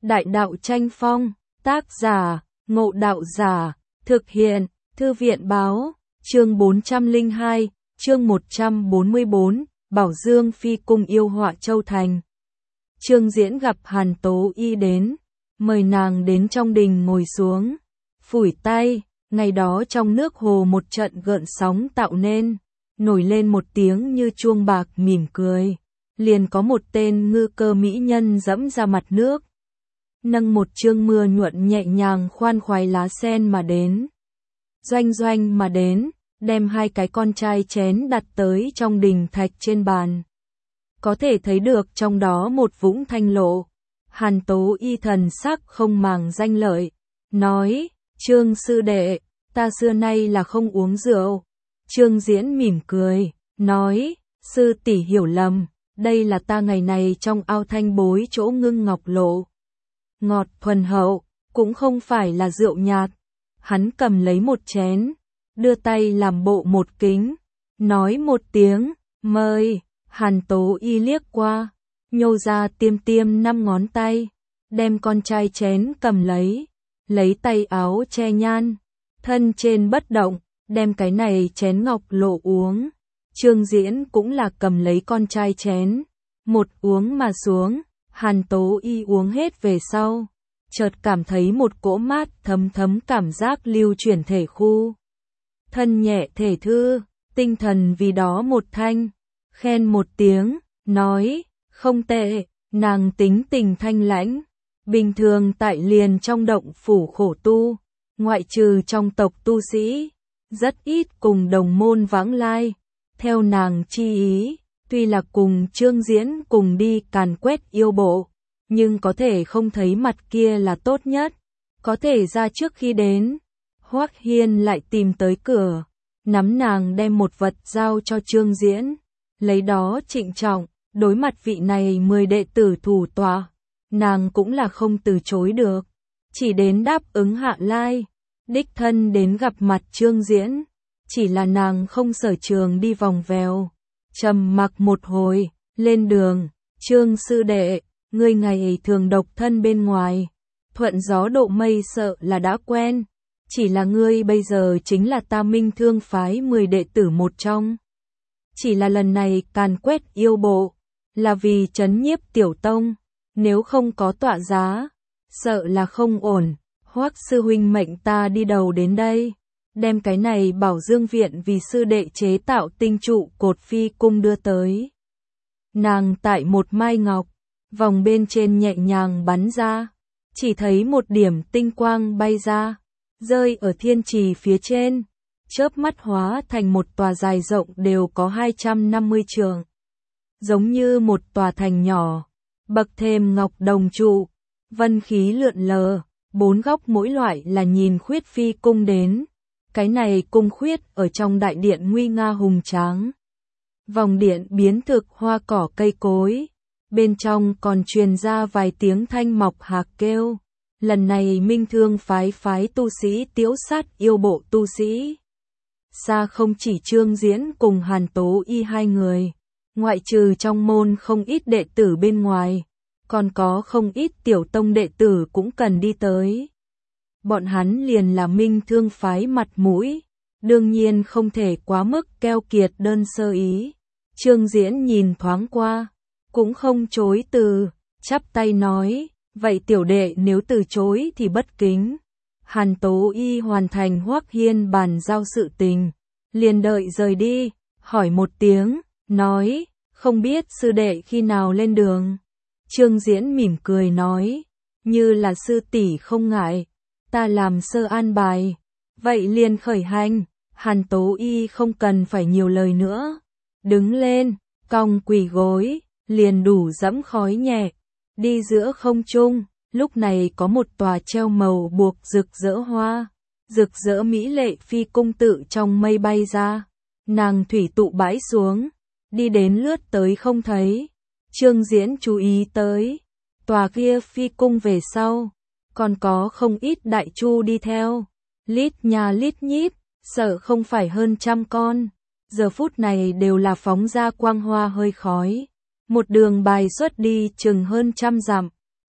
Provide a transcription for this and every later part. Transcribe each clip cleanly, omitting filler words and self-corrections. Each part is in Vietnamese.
Đại đạo tranh phong, tác giả, Ngộ Đạo Giả, thực hiện, Thư viện báo, chương 402, chương 144, Bảo Dương Phi cung yêu họa Châu Thành. Trương Diễn gặp Hàn Tố Y đến, mời nàng đến trong đình ngồi xuống, phủi tay, ngày đó trong nước hồ một trận gợn sóng tạo nên, nổi lên một tiếng như chuông bạc mỉm cười, liền có một tên ngư cơ mỹ nhân dẫm ra mặt nước, nâng một chương mưa nhuận nhẹ nhàng khoan khoái lá sen mà đến. Doanh doanh mà đến, đem hai cái con trai chén đặt tới trong đình thạch trên bàn. Có thể thấy được trong đó một vũng thanh lộ. Hàn Tố Y thần sắc không màng danh lợi, nói, Trương sư đệ, ta xưa nay là không uống rượu. Trương Diễn mỉm cười, nói, sư tỷ hiểu lầm, đây là ta ngày này trong ao thanh bối chỗ ngưng ngọc lộ. Ngọt thuần hậu, cũng không phải là rượu nhạt. Hắn cầm lấy một chén, đưa tay làm bộ một kính, nói một tiếng, mời. Hàn Tố Y liếc qua, nhô ra tiêm tiêm 5 ngón tay, đem con trai chén cầm lấy tay áo che nhan, thân trên bất động, đem cái này chén ngọc lộ uống. Trương Diễn cũng là cầm lấy con trai chén, một uống mà xuống. Hàn Tố Y uống hết về sau, chợt cảm thấy một cỗ mát thấm thấm cảm giác lưu chuyển thể khu. Thân nhẹ thể thư, tinh thần vì đó một thanh, khen một tiếng, nói, không tệ, nàng tính tình thanh lãnh, bình thường tại liền trong động phủ khổ tu, ngoại trừ trong tộc tu sĩ, rất ít cùng đồng môn vãng lai, theo nàng chi ý. Tuy là cùng Trương Diễn cùng đi càn quét yêu bộ, nhưng có thể không thấy mặt kia là tốt nhất. Có thể ra trước khi đến, Hoắc Hiên lại tìm tới cửa, nắm nàng đem một vật giao cho Trương Diễn, lấy đó trịnh trọng, đối mặt vị này 10 đệ tử thủ tọa, nàng cũng là không từ chối được, chỉ đến đáp ứng hạ lai, đích thân đến gặp mặt Trương Diễn, chỉ là nàng không sở trường đi vòng vèo. Trầm mặc một hồi, lên đường, Trương sư đệ, ngươi ngày thường độc thân bên ngoài, thuận gió độ mây sợ là đã quen, chỉ là ngươi bây giờ chính là ta Minh Thương phái 10 đệ tử một trong. Chỉ là lần này càn quét yêu bộ, là vì trấn nhiếp tiểu tông, nếu không có tọa giá, sợ là không ổn. Hoắc sư huynh mệnh ta đi đầu đến đây, đem cái này Bảo Dương viện vì sư đệ chế tạo tinh trụ cột phi cung đưa tới. Nàng tại một mai ngọc, vòng bên trên nhẹ nhàng bắn ra, chỉ thấy một điểm tinh quang bay ra, rơi ở thiên trì phía trên, chớp mắt hóa thành một tòa dài rộng đều có 250 trượng, giống như một tòa thành nhỏ, bậc thềm ngọc đồng trụ, vân khí lượn lờ, 4 góc mỗi loại là nhìn khuyết phi cung đến. Cái này cung khuyết ở trong đại điện nguy nga hùng tráng. Vòng điện biến thực hoa cỏ cây cối, bên trong còn truyền ra vài tiếng thanh mọc hạc kêu. Lần này Minh Thương phái tu sĩ tiễu sát yêu bộ tu sĩ. Xa không chỉ Trương Diễn cùng Hàn Tố Y hai người, ngoại trừ trong môn không ít đệ tử bên ngoài, còn có không ít tiểu tông đệ tử cũng cần đi tới. Bọn hắn liền là Minh Thương phái mặt mũi, đương nhiên không thể quá mức keo kiệt đơn sơ ý. Trương Diễn nhìn thoáng qua, cũng không chối từ, chắp tay nói, vậy tiểu đệ nếu từ chối thì bất kính. Hàn Tố Y hoàn thành Hoắc Hiên bàn giao sự tình, liền đợi rời đi, hỏi một tiếng, nói, không biết sư đệ khi nào lên đường. Trương Diễn mỉm cười nói, như là sư tỷ không ngại, ta làm sơ an bài, vậy liền khởi hành. Hàn Tố Y không cần phải nhiều lời nữa, đứng lên, cong quỳ gối, liền đủ dẫm khói nhẹ, đi giữa không trung. Lúc này có một tòa treo màu buộc rực rỡ hoa, rực rỡ mỹ lệ phi cung tự trong mây bay ra, nàng thủy tụ bãi xuống, đi đến lướt tới không thấy. Trương Diễn chú ý tới, tòa kia phi cung về sau, còn có không ít đại chu đi theo, lít nhà lít nhít, sợ không phải hơn 100 con, giờ phút này đều là phóng ra quang hoa hơi khói, một đường bài xuất đi chừng hơn 100 dặm,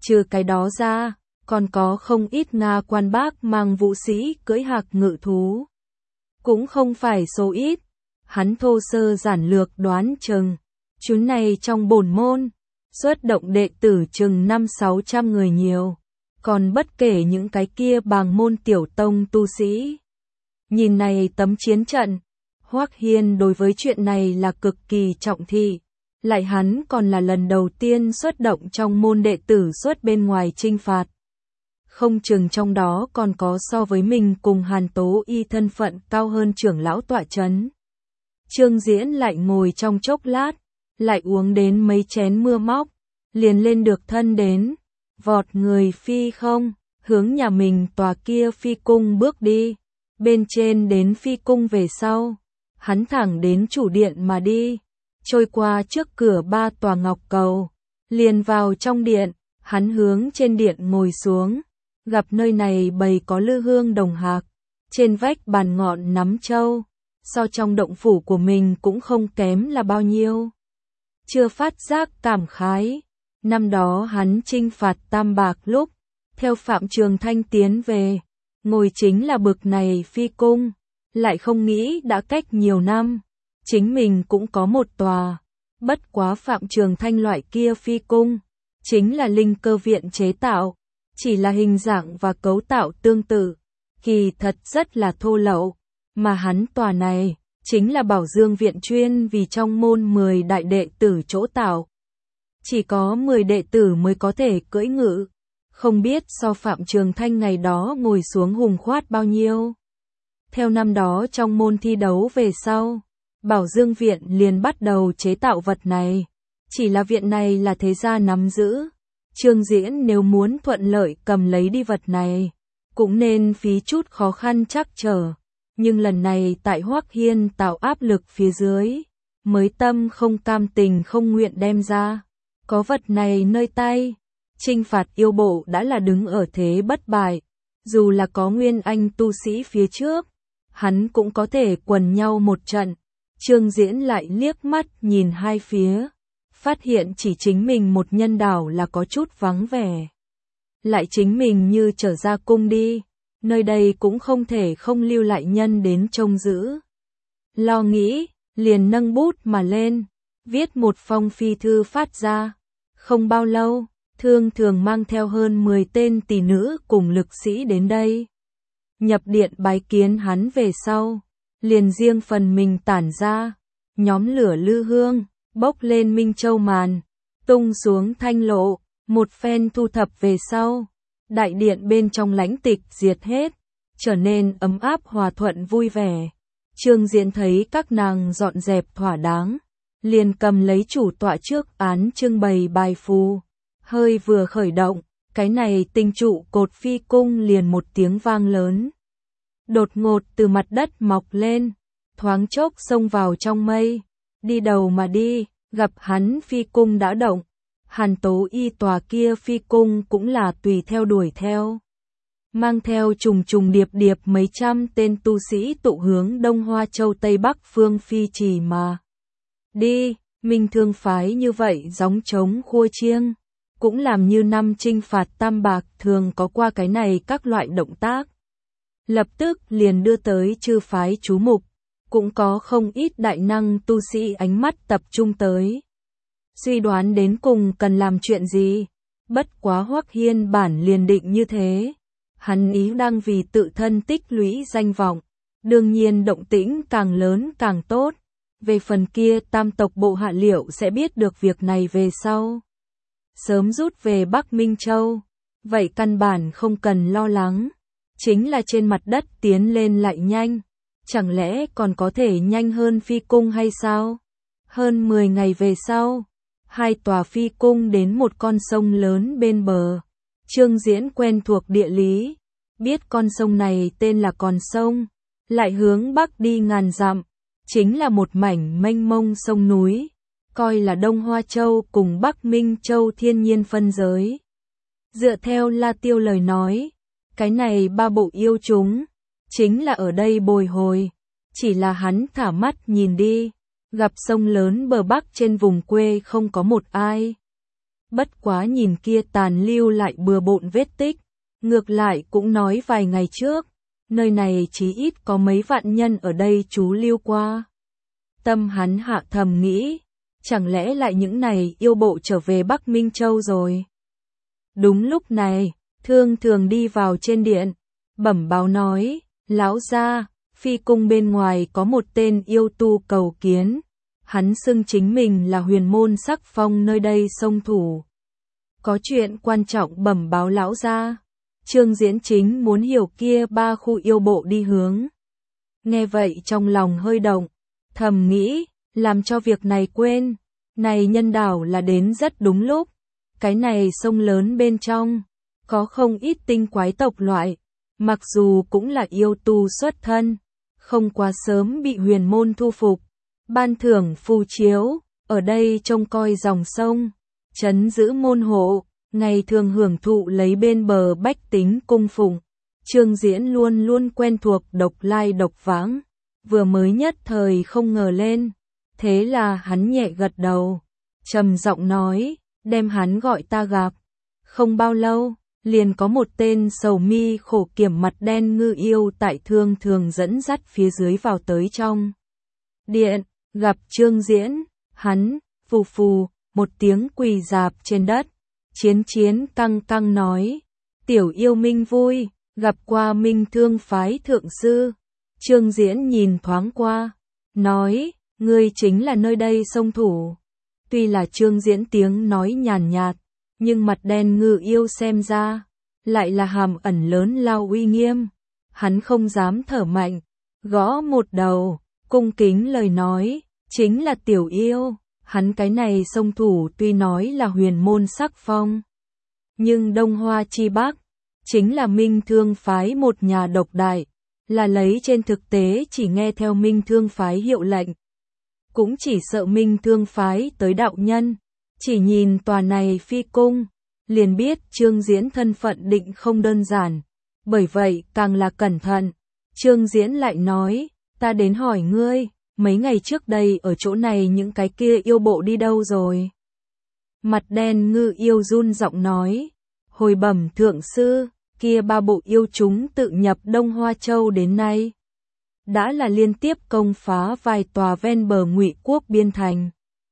Trừ cái đó ra, còn có không ít Nga quan bác mang vũ sĩ cưỡi hạc ngự thú. Cũng không phải số ít, hắn thô sơ giản lược đoán chừng, chuyến này trong bổn môn, xuất động đệ tử chừng 500-600 người nhiều, còn bất kể những cái kia bàng môn tiểu tông tu sĩ. Nhìn này tấm chiến trận, Hoắc Hiên đối với chuyện này là cực kỳ trọng thị, lại hắn còn là lần đầu tiên xuất động trong môn đệ tử xuất bên ngoài chinh phạt. Không chừng trong đó còn có so với mình cùng Hàn Tố Y thân phận cao hơn trưởng lão tọa chấn. Trương Diễn lại ngồi trong chốc lát, lại uống đến mấy chén mưa móc, liền lên được thân đến, vọt người phi không, hướng nhà mình tòa kia phi cung bước đi. Bên trên đến phi cung về sau, hắn thẳng đến chủ điện mà đi, trôi qua trước cửa 3 tòa ngọc cầu, liền vào trong điện, hắn hướng trên điện ngồi xuống, gặp nơi này bày có lư hương đồng hạc, trên vách bàn ngọn nắm châu, so trong động phủ của mình cũng không kém là bao nhiêu. Chưa phát giác cảm khái, năm đó hắn chinh phạt Tam Bạc lúc, theo Phạm Trường Thanh tiến về, ngồi chính là bực này phi cung, lại không nghĩ đã cách nhiều năm, chính mình cũng có một tòa, bất quá Phạm Trường Thanh loại kia phi cung, chính là linh cơ viện chế tạo, chỉ là hình dạng và cấu tạo tương tự, kỳ thật rất là thô lậu, mà hắn tòa này, chính là Bảo Dương viện chuyên vì trong môn 10 đại đệ tử chỗ tạo. Chỉ có 10 đệ tử mới có thể cưỡi ngự, không biết so Phạm Trường Thanh ngày đó ngồi xuống hùng khoát bao nhiêu. Theo năm đó trong môn thi đấu về sau, Bảo Dương viện liền bắt đầu chế tạo vật này, chỉ là viện này là thế gia nắm giữ. Trương Diễn nếu muốn thuận lợi cầm lấy đi vật này, cũng nên phí chút khó khăn trắc trở, nhưng lần này tại Hoắc Hiên tạo áp lực phía dưới, mới tâm không cam tình không nguyện đem ra. Có vật này nơi tay, chinh phạt yêu bộ đã là đứng ở thế bất bại, dù là có nguyên anh tu sĩ phía trước, hắn cũng có thể quần nhau một trận. Trương Diễn lại liếc mắt nhìn hai phía, phát hiện chỉ chính mình một nhân đảo là có chút vắng vẻ. Lại chính mình như trở ra cung đi, nơi đây cũng không thể không lưu lại nhân đến trông giữ. Lo nghĩ, liền nâng bút mà lên, viết một phong phi thư phát ra. Không bao lâu, Thương Thường mang theo hơn 10 tên tỷ nữ cùng lực sĩ đến đây. Nhập điện bái kiến hắn về sau, liền riêng phần mình tản ra, nhóm lửa lư hương, bốc lên minh châu màn, tung xuống thanh lộ, một phen thu thập về sau. Đại điện bên trong lãnh tịch diệt hết, trở nên ấm áp hòa thuận vui vẻ. Trương Diễn thấy các nàng dọn dẹp thỏa đáng, liền cầm lấy chủ tọa trước án trưng bày bài phù, hơi vừa khởi động, cái này tinh trụ cột phi cung liền một tiếng vang lớn. Đột ngột từ mặt đất mọc lên, thoáng chốc xông vào trong mây, đi đầu mà đi, gặp hắn phi cung đã động. Hàn Tố Y tòa kia phi cung cũng là tùy theo đuổi theo. Mang theo trùng trùng điệp điệp mấy trăm tên tu sĩ tụ hướng Đông Hoa Châu Tây Bắc phương phi trì mà. Đi, Minh Thương phái như vậy gióng trống khua chiêng, cũng làm như năm chinh phạt Tam Bạc thường có qua cái này các loại động tác. Lập tức liền đưa tới chư phái chú mục, cũng có không ít đại năng tu sĩ ánh mắt tập trung tới. Suy đoán đến cùng cần làm chuyện gì, bất quá Hoắc Hiên bản liền định như thế. Hắn ý đang vì tự thân tích lũy danh vọng, đương nhiên động tĩnh càng lớn càng tốt. Về phần kia tam tộc bộ hạ liệu sẽ biết được việc này về sau. Sớm rút về Bắc Minh Châu, vậy căn bản không cần lo lắng. Chính là trên mặt đất tiến lên lại nhanh, chẳng lẽ còn có thể nhanh hơn phi cung hay sao? Hơn 10 ngày về sau, hai tòa phi cung đến một con sông lớn bên bờ. Trương Diễn quen thuộc địa lý, biết con sông này tên là Còn Sông, lại hướng bắc đi ngàn dặm, chính là một mảnh mênh mông sông núi, coi là Đông Hoa Châu cùng Bắc Minh Châu thiên nhiên phân giới. Dựa theo La Tiêu lời nói, cái này ba bộ yêu chúng, chính là ở đây bồi hồi, chỉ là hắn thả mắt nhìn đi, gặp sông lớn bờ bắc trên vùng quê không có một ai. Bất quá nhìn kia tàn lưu lại bừa bộn vết tích, ngược lại cũng nói vài ngày trước, nơi này chí ít có mấy vạn nhân ở đây trú lưu qua. Tâm hắn hạ thầm nghĩ, chẳng lẽ lại những này yêu bộ trở về Bắc Minh Châu rồi. Đúng lúc này, Thương Thường đi vào trên điện, bẩm báo nói, lão gia, phi cung bên ngoài có một tên yêu tu cầu kiến, hắn xưng chính mình là huyền môn sắc phong nơi đây xông thủ. Có chuyện quan trọng bẩm báo lão gia. Trương Diễn chính muốn hiểu kia 3 khu yêu bộ đi hướng. Nghe vậy trong lòng hơi động, thầm nghĩ, làm cho việc này quên, này nhân đảo là đến rất đúng lúc. Cái này sông lớn bên trong, có không ít tinh quái tộc loại, mặc dù cũng là yêu tu xuất thân, không quá sớm bị huyền môn thu phục, ban thưởng phù chiếu, ở đây trông coi dòng sông, trấn giữ môn hộ, ngày thường hưởng thụ lấy bên bờ bách tính cung phụng. Trương Diễn luôn luôn quen thuộc độc lai độc vãng, vừa mới nhất thời không ngờ lên, thế là hắn nhẹ gật đầu, trầm giọng nói, đem hắn gọi ta gặp. Không bao lâu, liền có một tên sầu mi khổ kiểm mặt đen ngư yêu tại Thương Thường dẫn dắt phía dưới vào tới trong điện, gặp Trương Diễn, hắn, phù phù, một tiếng quỳ rạp trên đất, chiến căng căng nói, tiểu yêu minh vui, gặp qua Minh Thương phái thượng sư. Trương Diễn nhìn thoáng qua, nói, ngươi chính là nơi đây xông thủ. Tuy là Trương Diễn tiếng nói nhàn nhạt, nhưng mặt đen ngư yêu xem ra, lại là hàm ẩn lớn lao uy nghiêm. Hắn không dám thở mạnh, gõ một đầu, cung kính lời nói, chính là tiểu yêu. Hắn cái này xông thủ tuy nói là huyền môn sắc phong, nhưng Đông Hoa chi Bắc, chính là Minh Thương phái một nhà độc đại, là lấy trên thực tế chỉ nghe theo Minh Thương phái hiệu lệnh. Cũng chỉ sợ Minh Thương phái tới đạo nhân, chỉ nhìn tòa này phi cung, liền biết Trương Diễn thân phận định không đơn giản, bởi vậy càng là cẩn thận. Trương Diễn lại nói, ta đến hỏi ngươi, mấy ngày trước đây ở chỗ này những cái kia yêu bộ đi đâu rồi? Mặt đen ngư yêu run giọng nói, hồi bẩm thượng sư, kia 3 bộ yêu chúng tự nhập Đông Hoa Châu đến nay, đã là liên tiếp công phá vài tòa ven bờ Ngụy quốc biên thành.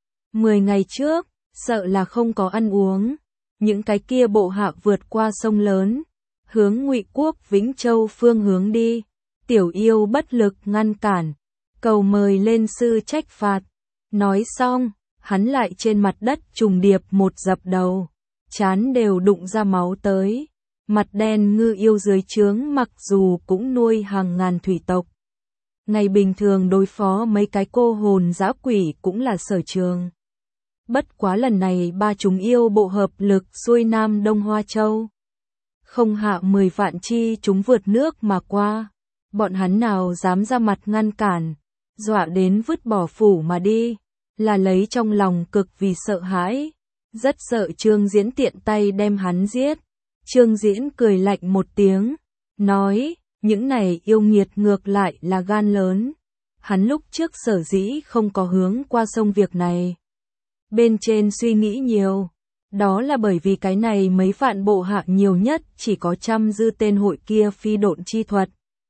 10 ngày trước, sợ là không có ăn uống, những cái kia bộ hạ vượt qua sông lớn, hướng Ngụy quốc Vĩnh Châu phương hướng đi, tiểu yêu bất lực ngăn cản, cầu mời lên sư trách phạt. Nói xong, hắn lại trên mặt đất trùng điệp một dập đầu, trán đều đụng ra máu tới. Mặt đen ngư yêu dưới trướng mặc dù cũng nuôi hàng ngàn thủy tộc, ngày bình thường đối phó mấy cái cô hồn dã quỷ cũng là sở trường. Bất quá lần này 3 chúng yêu bộ hợp lực xuôi Nam Đông Hoa Châu, không hạ 10 vạn chi chúng vượt nước mà qua, bọn hắn nào dám ra mặt ngăn cản, dọa đến vứt bỏ phủ mà đi, là lấy trong lòng cực vì sợ hãi, rất sợ Trương Diễn tiện tay đem hắn giết. Trương Diễn cười lạnh một tiếng, nói, những này yêu nghiệt ngược lại là gan lớn. Hắn lúc trước sở dĩ không có hướng qua sông việc này. Bên trên suy nghĩ nhiều, đó là bởi vì cái này mấy vạn bộ hạ nhiều nhất chỉ có 100 dư tên hội kia phi độn chi thuật.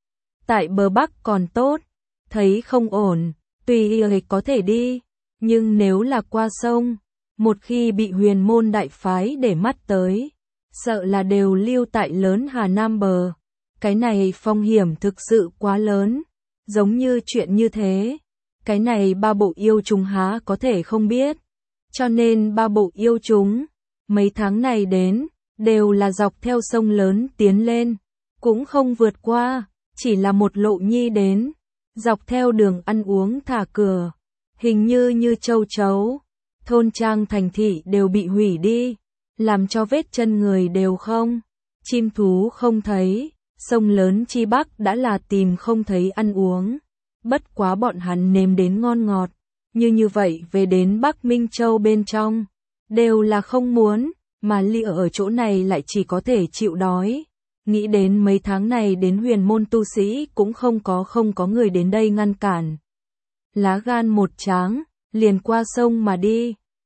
Tại bờ Bắc còn tốt, thấy không ổn, tùy có thể đi, nhưng nếu là qua sông, một khi bị huyền môn đại phái để mắt tới, sợ là đều lưu tại lớn Hà Nam bờ. Cái này phong hiểm thực sự quá lớn, giống như chuyện như thế, cái này 3 bộ yêu chúng há có thể không biết. Cho nên 3 bộ yêu chúng, mấy tháng này đến, đều là dọc theo sông lớn tiến lên, cũng không vượt qua, chỉ là một lộ nhi đến, dọc theo đường ăn uống thả cửa, hình như châu chấu, thôn trang thành thị đều bị hủy đi, làm cho vết chân người đều không, chim thú không thấy, sông lớn chi Bắc đã là tìm không thấy ăn uống, bất quá bọn hắn nếm đến ngon ngọt, như vậy về đến Bắc Minh Châu bên trong, đều là không muốn, mà lịa ở chỗ này lại chỉ có thể chịu đói. Nghĩ đến mấy tháng này đến huyền môn tu sĩ cũng không có người đến đây ngăn cản. Lá gan một tráng, liền qua sông mà đi,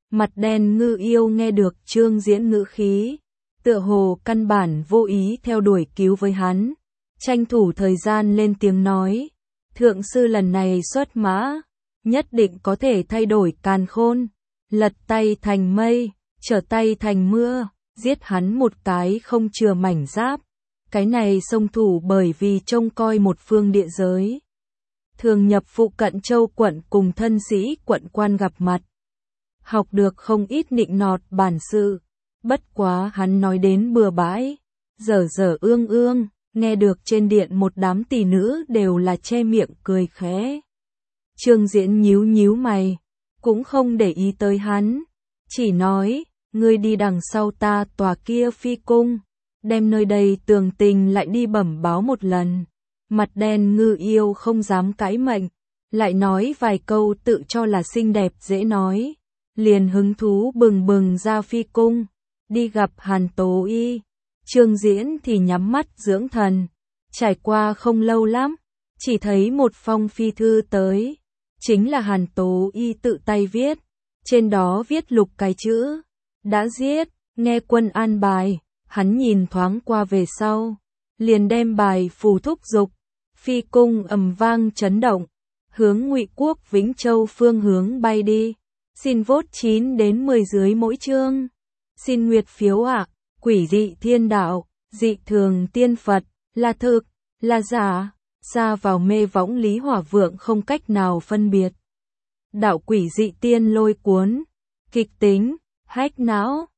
Mặt đen Ngư Yêu nghe được Trương Diễn ngữ khí, tựa hồ căn bản vô ý theo đuổi cứu với hắn, tranh thủ thời gian lên tiếng nói, thượng sư lần này xuất mã, nhất định có thể thay đổi càn khôn, lật tay thành mây, trở tay thành mưa, giết hắn một cái không chừa mảnh giáp. Cái này xông thủ bởi vì trông coi một phương địa giới. Thường nhập phụ cận châu quận cùng thân sĩ quận quan gặp mặt. Học được không ít nịnh nọt bản sự. Bất quá hắn nói đến bừa bãi. Dở dở ương ương, nghe được trên điện một đám tỷ nữ đều là che miệng cười khẽ. Trương Diễn nhíu nhíu mày, cũng không để ý tới hắn. Chỉ nói, ngươi đi đằng sau ta tòa kia phi cung. Đem nơi đây tường tình lại đi bẩm báo một lần. Mặt đen Ngư Yêu không dám cãi mệnh, lại nói vài câu tự cho là xinh đẹp dễ nói. Liền hứng thú bừng bừng ra phi cung, đi gặp Hàn Tố Y. Trương Diễn thì nhắm mắt dưỡng thần. Trải qua không lâu lắm, chỉ thấy một phong phi thư tới. Chính là Hàn Tố Y tự tay viết. Trên đó viết lục cái chữ. Đã giết, nghe quân an bài. Hắn nhìn thoáng qua về sau, liền đem bài phù thúc giục, phi cung ầm vang chấn động, hướng Ngụy quốc Vĩnh Châu phương hướng bay đi. Xin vote 9 đến 10 dưới mỗi chương. Xin nguyệt phiếu ạ. Quỷ dị thiên đạo, dị thường tiên Phật, là thực, là giả, xa vào mê võng Lý Hỏa Vượng không cách nào phân biệt. Đạo quỷ dị tiên lôi cuốn, kịch tính, hách não.